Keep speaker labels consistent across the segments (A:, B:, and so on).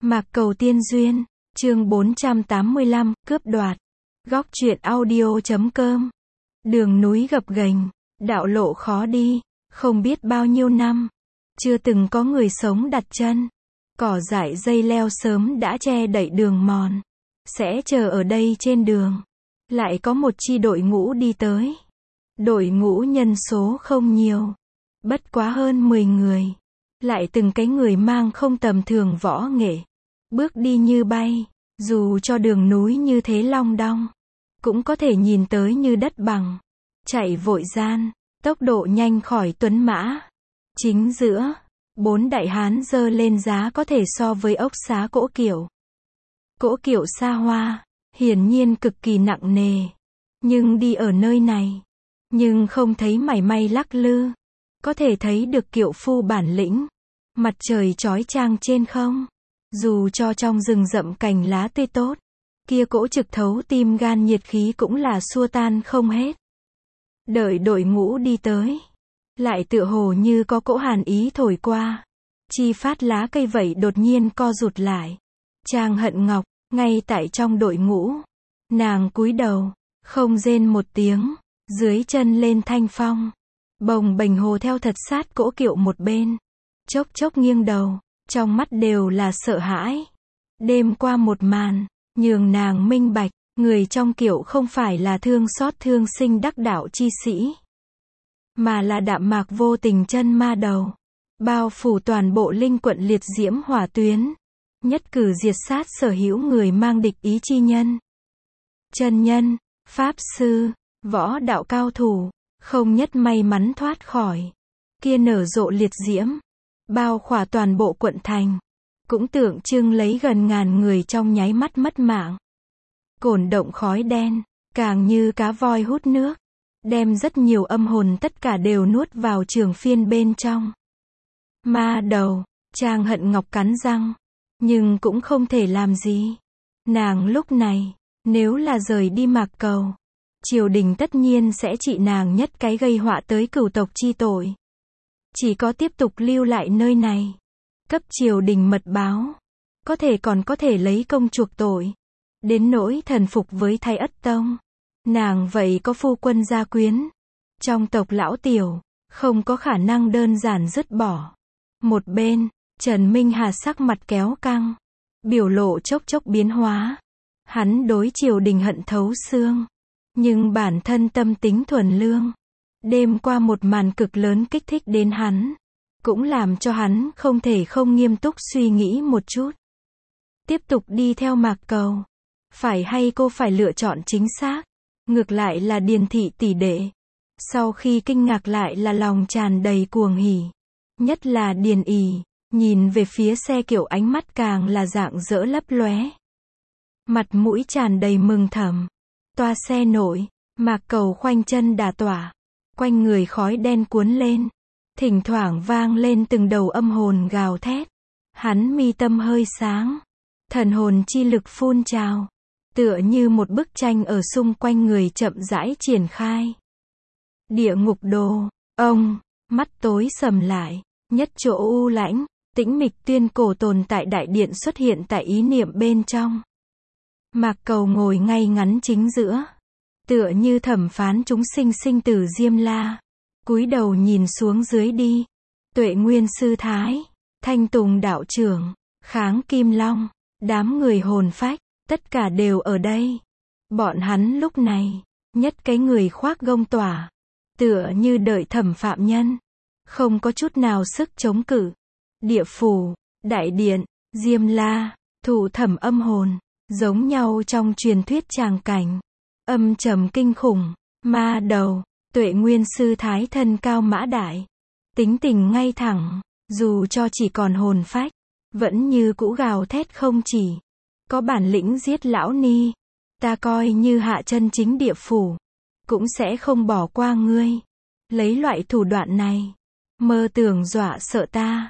A: Mạc Cầu Tiên Duyên, chương 485, cướp đoạt. Góc truyện audio.com. Đường núi gập ghềnh, đạo lộ khó đi, không biết bao nhiêu năm, chưa từng có người sống đặt chân. Cỏ dại dây leo sớm đã che đậy đường mòn, sẽ chờ ở đây trên đường. Lại có một chi đội ngũ đi tới. Đội ngũ nhân số không nhiều, bất quá hơn 10 người. Lại từng cái người mang không tầm thường võ nghệ. Bước đi như bay, dù cho đường núi như thế long đong, cũng có thể nhìn tới như đất bằng. Chạy vội gian, tốc độ nhanh khỏi tuấn mã. Chính giữa, 4 đại hán giơ lên giá có thể so với ốc xá cỗ kiệu. Cỗ kiệu xa hoa, hiển nhiên cực kỳ nặng nề. Nhưng đi ở nơi này, nhưng không thấy mảy may lắc lư. Có thể thấy được kiệu phu bản lĩnh. Mặt trời chói chang trên không. Dù cho trong rừng rậm cành lá tươi tốt, kia cỗ trực thấu tim gan nhiệt khí cũng là xua tan không hết. Đợi đội ngũ đi tới, lại tựa hồ như có cỗ hàn ý thổi qua. Chi phát lá cây vậy đột nhiên co rụt lại. Trang Hận Ngọc, ngay tại trong đội ngũ. Nàng cúi đầu, không rên một tiếng, dưới chân lên thanh phong. Bồng bềnh hồ theo thật sát cỗ kiệu một bên. Chốc chốc nghiêng đầu, trong mắt đều là sợ hãi. Đêm qua một màn, nhường nàng minh bạch, người trong kiệu không phải là thương xót thương sinh đắc đạo chi sĩ, mà là đạm mạc vô tình chân ma đầu. Bao phủ toàn bộ linh quận liệt diễm hỏa tuyến. Nhất cử diệt sát sở hữu người mang địch ý chi nhân. Chân nhân, pháp sư, võ đạo cao thủ, không nhất may mắn thoát khỏi. Kia nở rộ liệt diễm, bao khỏa toàn bộ quận thành. Cũng tượng trưng lấy gần ngàn người trong nháy mắt mất mạng. Cổn động khói đen, càng như cá voi hút nước. Đem rất nhiều âm hồn tất cả đều nuốt vào trường phiên bên trong. Ma đầu, Trang Hận Ngọc cắn răng. Nhưng cũng không thể làm gì. Nàng lúc này, nếu là rời đi Mạc Cầu, triều đình tất nhiên sẽ trị nàng nhất cái gây họa tới cửu tộc chi tội. Chỉ có tiếp tục lưu lại nơi này, cấp triều đình mật báo, có thể còn có thể lấy công chuộc tội. Đến nỗi thần phục với Thái Ất Tông, nàng vậy có phu quân gia quyến. Trong tộc lão tiểu, không có khả năng đơn giản dứt bỏ. Một bên, Trần Minh Hà sắc mặt kéo căng, biểu lộ chốc chốc biến hóa. Hắn đối triều đình hận thấu xương, nhưng bản thân tâm tính thuần lương. Đêm qua một màn cực lớn kích thích đến hắn, cũng làm cho hắn không thể không nghiêm túc suy nghĩ một chút. Tiếp tục đi theo Mạc Cầu, phải hay cô phải lựa chọn chính xác. Ngược lại là Điền thị tỷ đệ, sau khi kinh ngạc lại là lòng tràn đầy cuồng hỉ. Nhất là Điền ỉ, nhìn về phía xe kiệu ánh mắt càng là rạng rỡ lấp lóe. Mặt mũi tràn đầy mừng thầm. Toa xe nổi, Mạc Cầu khoanh chân đả tỏa. Quanh người khói đen cuốn lên. Thỉnh thoảng vang lên từng đầu âm hồn gào thét. Hắn mi tâm hơi sáng. Thần hồn chi lực phun trào. Tựa như một bức tranh ở xung quanh người chậm rãi triển khai. Địa ngục đồ, ông, mắt tối sầm lại. Nhất chỗ u lãnh, tĩnh mịch tuyên cổ tồn tại đại điện xuất hiện tại ý niệm bên trong. Mạc Cầu ngồi ngay ngắn chính giữa. Tựa như thẩm phán chúng sinh sinh tử Diêm La. Cúi đầu nhìn xuống dưới đi. Tuệ Nguyên Sư Thái, Thanh Tùng đạo trưởng, Kháng Kim Long, đám người hồn phách, tất cả đều ở đây. Bọn hắn lúc này, nhất cái người khoác gông tỏa. Tựa như đợi thẩm phạm nhân. Không có chút nào sức chống cự. Địa phủ, đại điện, Diêm La, thủ thẩm âm hồn, giống nhau trong truyền thuyết tràng cảnh. Âm trầm kinh khủng, ma đầu, Tuệ Nguyên Sư Thái thân cao mã đại. Tính tình ngay thẳng, dù cho chỉ còn hồn phách, vẫn như cũ gào thét không chỉ. Có bản lĩnh giết lão ni, ta coi như hạ chân chính địa phủ, cũng sẽ không bỏ qua ngươi. Lấy loại thủ đoạn này, mơ tưởng dọa sợ ta.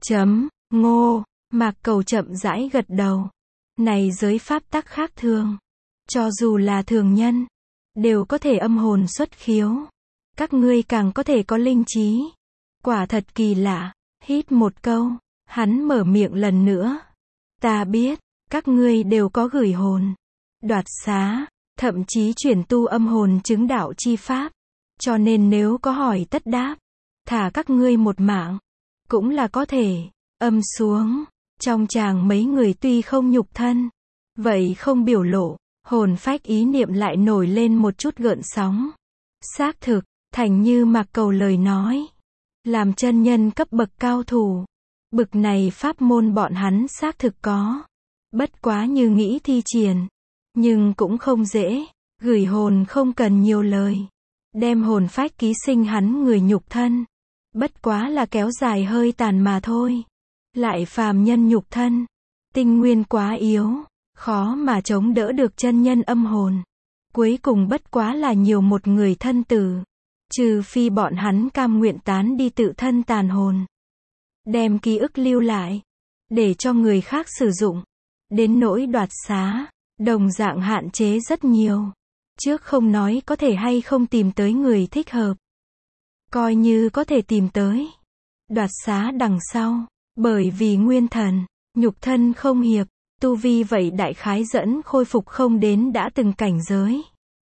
A: Ngô, Mạc Cầu chậm rãi gật đầu. Này giới pháp tắc khác thường. Cho dù là thường nhân, đều có thể âm hồn xuất khiếu. Các ngươi càng có thể có linh trí. Quả thật kỳ lạ. Hít một câu, hắn mở miệng lần nữa. Ta biết, các ngươi đều có gửi hồn, đoạt xá, thậm chí chuyển tu âm hồn chứng đạo chi pháp. Cho nên nếu có hỏi tất đáp, thả các ngươi một mạng, cũng là có thể. Âm xuống, trong tràng mấy người tuy không nhục thân, vậy không biểu lộ, hồn phách ý niệm lại nổi lên một chút gợn sóng. Xác thực, thành như Mạc Cầu lời nói, làm chân nhân cấp bậc cao thủ, bực này pháp môn bọn hắn xác thực có. Bất quá như nghĩ thi triển, nhưng cũng không dễ, gửi hồn không cần nhiều lời. Đem hồn phách ký sinh hắn người nhục thân. Bất quá là kéo dài hơi tàn mà thôi. Lại phàm nhân nhục thân, tinh nguyên quá yếu, khó mà chống đỡ được chân nhân âm hồn. Cuối cùng bất quá là nhiều một người thân tử. Trừ phi bọn hắn cam nguyện tán đi tự thân tàn hồn. Đem ký ức lưu lại, để cho người khác sử dụng. Đến nỗi đoạt xá, đồng dạng hạn chế rất nhiều. Trước không nói có thể hay không tìm tới người thích hợp. Coi như có thể tìm tới. Đoạt xá đằng sau, bởi vì nguyên thần, nhục thân không hiệp, tu vi vậy đại khái dẫn khôi phục không đến đã từng cảnh giới.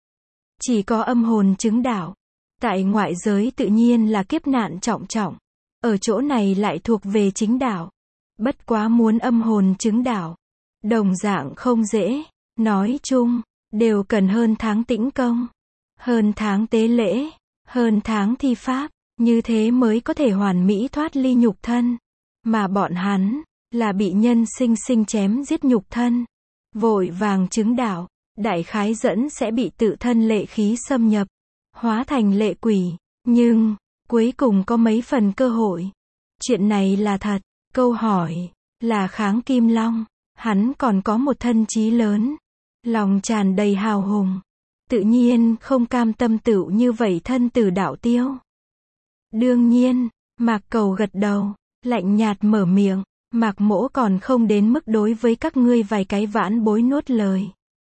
A: Chỉ có âm hồn chứng đạo. Tại ngoại giới tự nhiên là kiếp nạn trọng trọng. Ở chỗ này lại thuộc về chính đạo. Bất quá muốn âm hồn chứng đạo, đồng dạng không dễ. Nói chung, đều cần hơn tháng tĩnh công, hơn tháng tế lễ, hơn tháng thi pháp, như thế mới có thể hoàn mỹ thoát ly nhục thân. Mà bọn hắn, là bị nhân sinh sinh chém giết nhục thân. Vội vàng chứng đạo, đại khái dẫn sẽ bị tự thân lệ khí xâm nhập, hóa thành lệ quỷ. Nhưng, cuối cùng có mấy phần cơ hội. Chuyện này là thật. Câu hỏi, là Kháng Kim Long. Hắn còn có một thân chí lớn. Lòng tràn đầy hào hùng. Tự nhiên không cam tâm tựu như vậy thân tử đạo tiêu. Đương nhiên, Mạc Cầu gật đầu, lạnh nhạt mở miệng. Mạc Mỗ còn không đến mức đối với các ngươi vài cái vãn bối nuốt lời.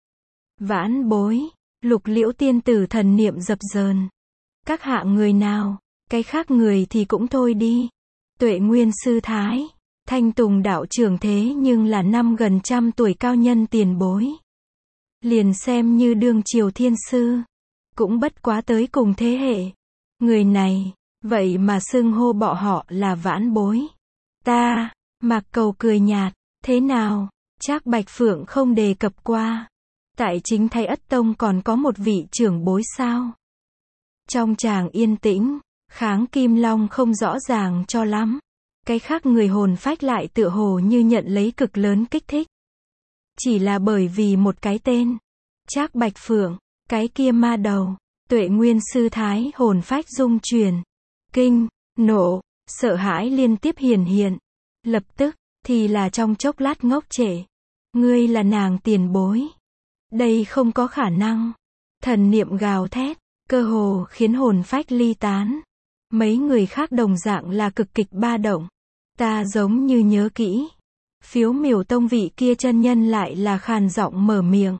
A: Vãn bối, Lục Liễu tiên tử thần niệm dập dờn. Các hạ người nào, cái khác người thì cũng thôi đi. Tuệ Nguyên sư thái, Thanh Tùng đạo trưởng thế nhưng là năm gần trăm tuổi cao nhân tiền bối. Liền xem như đương triều thiên sư, cũng bất quá tới cùng thế hệ. Người này, vậy mà xưng hô bọ họ là vãn bối. Ta, Mạc Cầu cười nhạt, thế nào, Trác Bạch Phượng không đề cập qua. Tại chính Thái Ất Tông còn có một vị trưởng bối sao? Trong tràng yên tĩnh, Kháng Kim Long không rõ ràng cho lắm. Cái khác người hồn phách lại tựa hồ như nhận lấy cực lớn kích thích. Chỉ là bởi vì một cái tên. Trác Bạch Phượng, cái kia ma đầu, Tuệ Nguyên sư thái hồn phách rung chuyển. Kinh, nộ, sợ hãi liên tiếp hiển hiện. Lập tức, thì là trong chốc lát ngốc trệ. Ngươi là nàng tiền bối. Đây không có khả năng. Thần niệm gào thét, cơ hồ khiến hồn phách ly tán. Mấy người khác đồng dạng là cực kịch ba động. Ta giống như nhớ kỹ. Phiếu Miểu Tông vị kia chân nhân lại là khàn giọng mở miệng.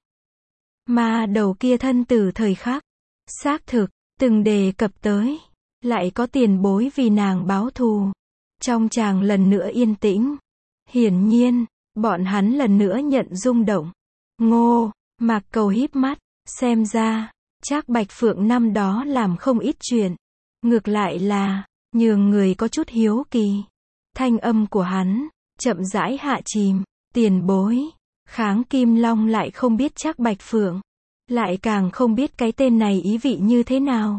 A: Mà đầu kia thân tử thời khắc. Xác thực, từng đề cập tới. Lại có tiền bối vì nàng báo thù. Trong tràng lần nữa yên tĩnh. Hiển nhiên, bọn hắn lần nữa nhận rung động. Ngô, Mạc Cầu híp mắt, xem ra, Trác Bạch Phượng năm đó làm không ít chuyện. Ngược lại là, nhường người có chút hiếu kỳ. Thanh âm của hắn, chậm rãi hạ chìm, tiền bối. Kháng Kim Long lại không biết Trác Bạch Phượng. Lại càng không biết cái tên này ý vị như thế nào.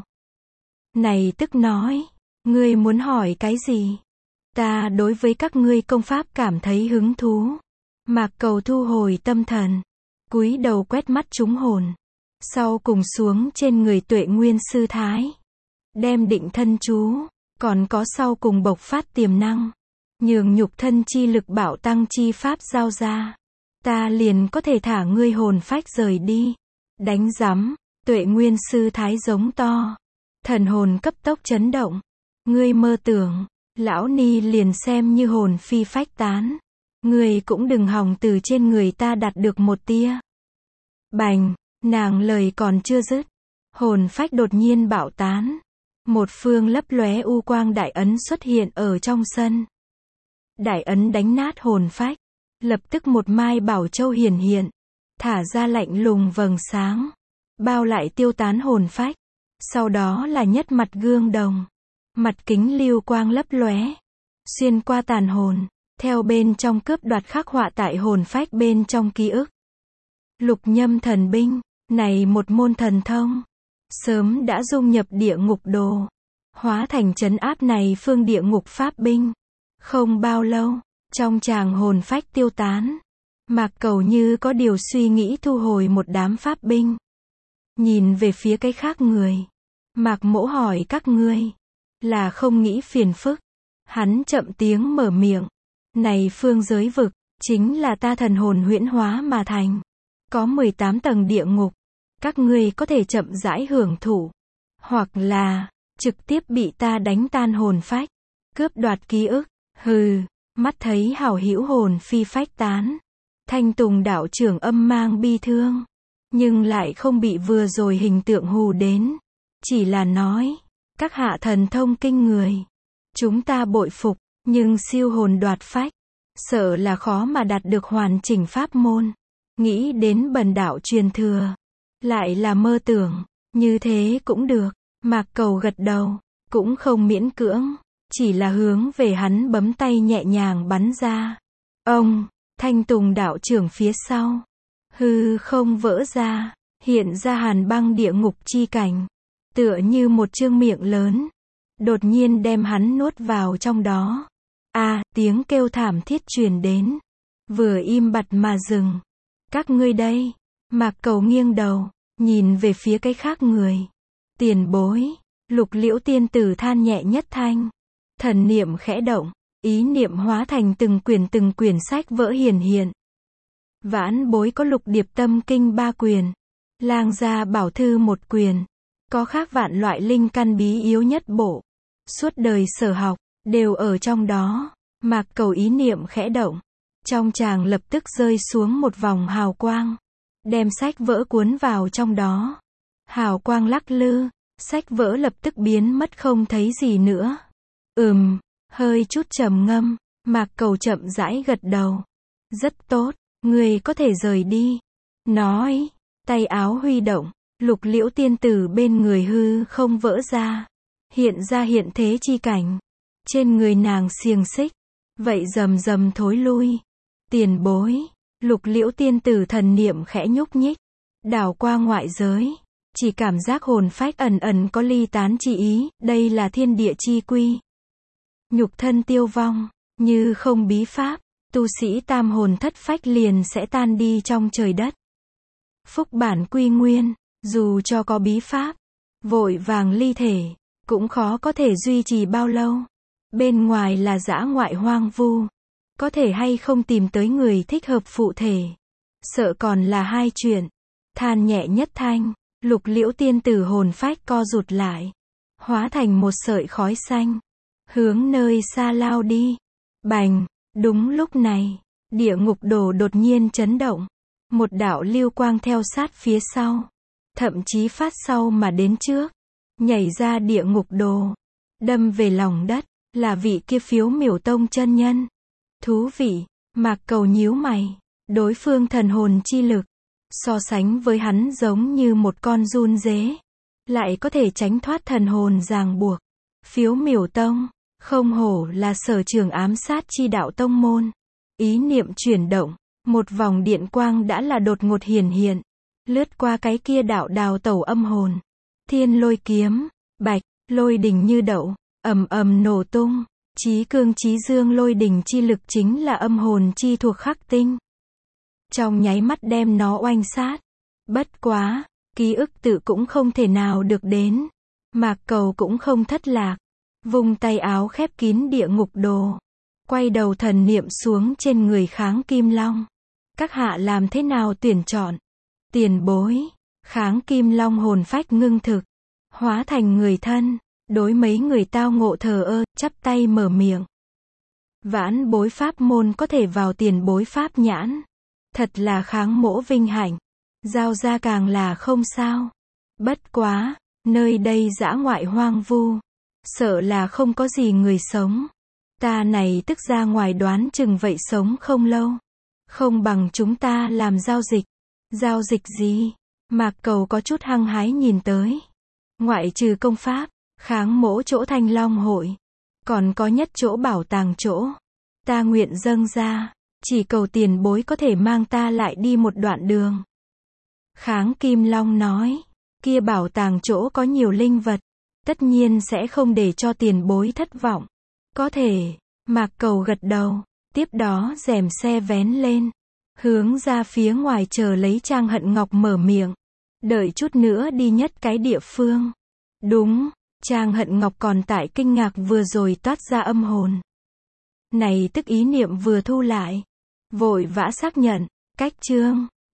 A: Này tức nói, ngươi muốn hỏi cái gì? Ta đối với các ngươi công pháp cảm thấy hứng thú. Mạc Cầu thu hồi tâm thần, cúi đầu quét mắt chúng hồn. Sau cùng xuống trên người Tuệ Nguyên sư thái. Đem định thân chú, còn có sau cùng bộc phát tiềm năng. Nhường nhục thân chi lực bảo tăng chi pháp giao ra. Ta liền có thể thả ngươi hồn phách rời đi. Đánh rắm, Tuệ Nguyên sư thái giống to. Thần hồn cấp tốc chấn động. Ngươi mơ tưởng, lão ni liền xem như hồn phi phách tán. Ngươi cũng đừng hòng từ trên người ta đạt được một tia. Bành, nàng lời còn chưa dứt. Hồn phách đột nhiên bạo tán. Một phương lấp lóe u quang đại ấn xuất hiện ở trong sân. Đại ấn đánh nát hồn phách. Lập tức một mai bảo châu hiển hiện, thả ra lạnh lùng vầng sáng, bao lại tiêu tán hồn phách. Sau đó là nhất mặt gương đồng, mặt kính lưu quang lấp lóe, xuyên qua tàn hồn, theo bên trong cướp đoạt khắc họa tại hồn phách bên trong ký ức. Lục nhâm thần binh, này một môn thần thông, sớm đã dung nhập địa ngục đồ, hóa thành trấn áp này phương địa ngục pháp binh. Không bao lâu, trong tràng hồn phách tiêu tán, Mạc Cầu như có điều suy nghĩ thu hồi một đám pháp binh. Nhìn về phía cái khác người, Mạc Mỗ hỏi các ngươi, là không nghĩ phiền phức. Hắn chậm tiếng mở miệng, này phương giới vực, chính là ta thần hồn huyễn hóa mà thành. Có 18 tầng địa ngục, các ngươi có thể chậm rãi hưởng thụ, hoặc là trực tiếp bị ta đánh tan hồn phách, cướp đoạt ký ức. Hừ, mắt thấy hảo hữu hồn phi phách tán, Thanh Tùng đạo trưởng âm mang bi thương, nhưng lại không bị vừa rồi hình tượng hù đến, chỉ là nói, các hạ thần thông kinh người, chúng ta bội phục, nhưng siêu hồn đoạt phách, sợ là khó mà đạt được hoàn chỉnh pháp môn. Nghĩ đến bần đạo truyền thừa, lại là mơ tưởng, như thế cũng được. Mạc Cầu gật đầu, cũng không miễn cưỡng, chỉ là hướng về hắn bấm tay nhẹ nhàng bắn ra. Ông, Thanh Tùng đạo trưởng phía sau, hư không vỡ ra, hiện ra hàn băng địa ngục chi cảnh, tựa như một chương miệng lớn, đột nhiên đem hắn nuốt vào trong đó. Tiếng kêu thảm thiết truyền đến, vừa im bặt mà dừng. Các ngươi đây, Mạc Cầu nghiêng đầu, nhìn về phía cái khác người. Tiền bối, Lục Liễu tiên tử than nhẹ nhất thanh, thần niệm khẽ động, ý niệm hóa thành từng quyển sách vỡ hiển hiện. Vãn bối có Lục Điệp Tâm Kinh 3 quyển, Lang Gia Bảo Thư 1 quyển, có khác vạn loại linh căn bí yếu nhất bộ, suốt đời sở học, đều ở trong đó. Mạc Cầu ý niệm khẽ động, trong tràng lập tức rơi xuống một vòng hào quang, đem sách vỡ cuốn vào trong đó. Hào quang lắc lư, sách vỡ lập tức biến mất không thấy gì nữa. Hơi chút trầm ngâm, Mạc Cầu chậm rãi gật đầu. Rất tốt, người có thể rời đi. Nói, tay áo huy động, Lục Liễu tiên tử bên người hư không vỡ ra, hiện ra hiện thế chi cảnh. Trên người nàng xiềng xích, vậy rầm rầm thối lui. Tiền bối, Lục Liễu tiên tử thần niệm khẽ nhúc nhích, đảo qua ngoại giới, chỉ cảm giác hồn phách ẩn ẩn có ly tán chi ý, đây là thiên địa chi quy. Nhục thân tiêu vong, như không bí pháp, tu sĩ tam hồn thất phách liền sẽ tan đi trong trời đất. Phúc bản quy nguyên, dù cho có bí pháp, vội vàng ly thể, cũng khó có thể duy trì bao lâu. Bên ngoài là dã ngoại hoang vu, có thể hay không tìm tới người thích hợp phụ thể, sợ còn là hai chuyện. Than nhẹ nhất thanh, Lục Liễu tiên tử hồn phách co rụt lại, hóa thành một sợi khói xanh, hướng nơi xa lao đi. Bành, đúng lúc này, địa ngục đồ đột nhiên chấn động, một đạo lưu quang theo sát phía sau, thậm chí phát sau mà đến trước, nhảy ra địa ngục đồ, đâm về lòng đất, là vị kia Phiếu Miểu Tông chân nhân. Thú vị, Mạc Cầu nhíu mày, đối phương thần hồn chi lực, so sánh với hắn giống như một con giun dế, lại có thể tránh thoát thần hồn ràng buộc. Phiếu Miểu Tông, không hổ là sở trường ám sát chi đạo tông môn. Ý niệm chuyển động, một vòng điện quang đã là đột ngột hiển hiện, lướt qua cái kia đạo đào tẩu âm hồn. Thiên Lôi kiếm, bạch, lôi đình như đậu, ầm ầm nổ tung. Chí cương chí dương lôi đình chi lực chính là âm hồn chi thuộc khắc tinh. Trong nháy mắt đem nó oanh sát. Bất quá, ký ức tự cũng không thể nào được đến. Mạc Cầu cũng không thất lạc. Vùng tay áo khép kín địa ngục đồ. Quay đầu thần niệm xuống trên người Kháng Kim Long. Các hạ làm thế nào tuyển chọn? Tiền bối. Kháng Kim Long hồn phách ngưng thực, hóa thành người thân. Đối mấy người tao ngộ thờ ơ, chắp tay mở miệng. Vãn bối pháp môn có thể vào tiền bối pháp nhãn. Thật là Kháng mỗ vinh hạnh. Giao ra càng là không sao. Bất quá, nơi đây dã ngoại hoang vu, sợ là không có gì người sống. Ta này tức ra ngoài đoán chừng vậy sống không lâu. Không bằng chúng ta làm giao dịch. Giao dịch gì? Mạc Cầu có chút hăng hái nhìn tới. Ngoại trừ công pháp, kháng mỗ chỗ Thanh Long hội, còn có nhất chỗ bảo tàng chỗ. Ta nguyện dâng ra, chỉ cầu tiền bối có thể mang ta lại đi một đoạn đường. Kháng Kim Long nói, kia bảo tàng chỗ có nhiều linh vật, tất nhiên sẽ không để cho tiền bối thất vọng. Có thể, Mạc Cầu gật đầu, tiếp đó rèm xe vén lên, hướng ra phía ngoài chờ lấy Trang Hận Ngọc mở miệng. Đợi chút nữa đi nhất cái địa phương. Đúng, Trang Hận Ngọc còn tại kinh ngạc vừa rồi toát ra âm hồn. Này tức ý niệm vừa thu lại. Vội vã xác nhận, cách chương.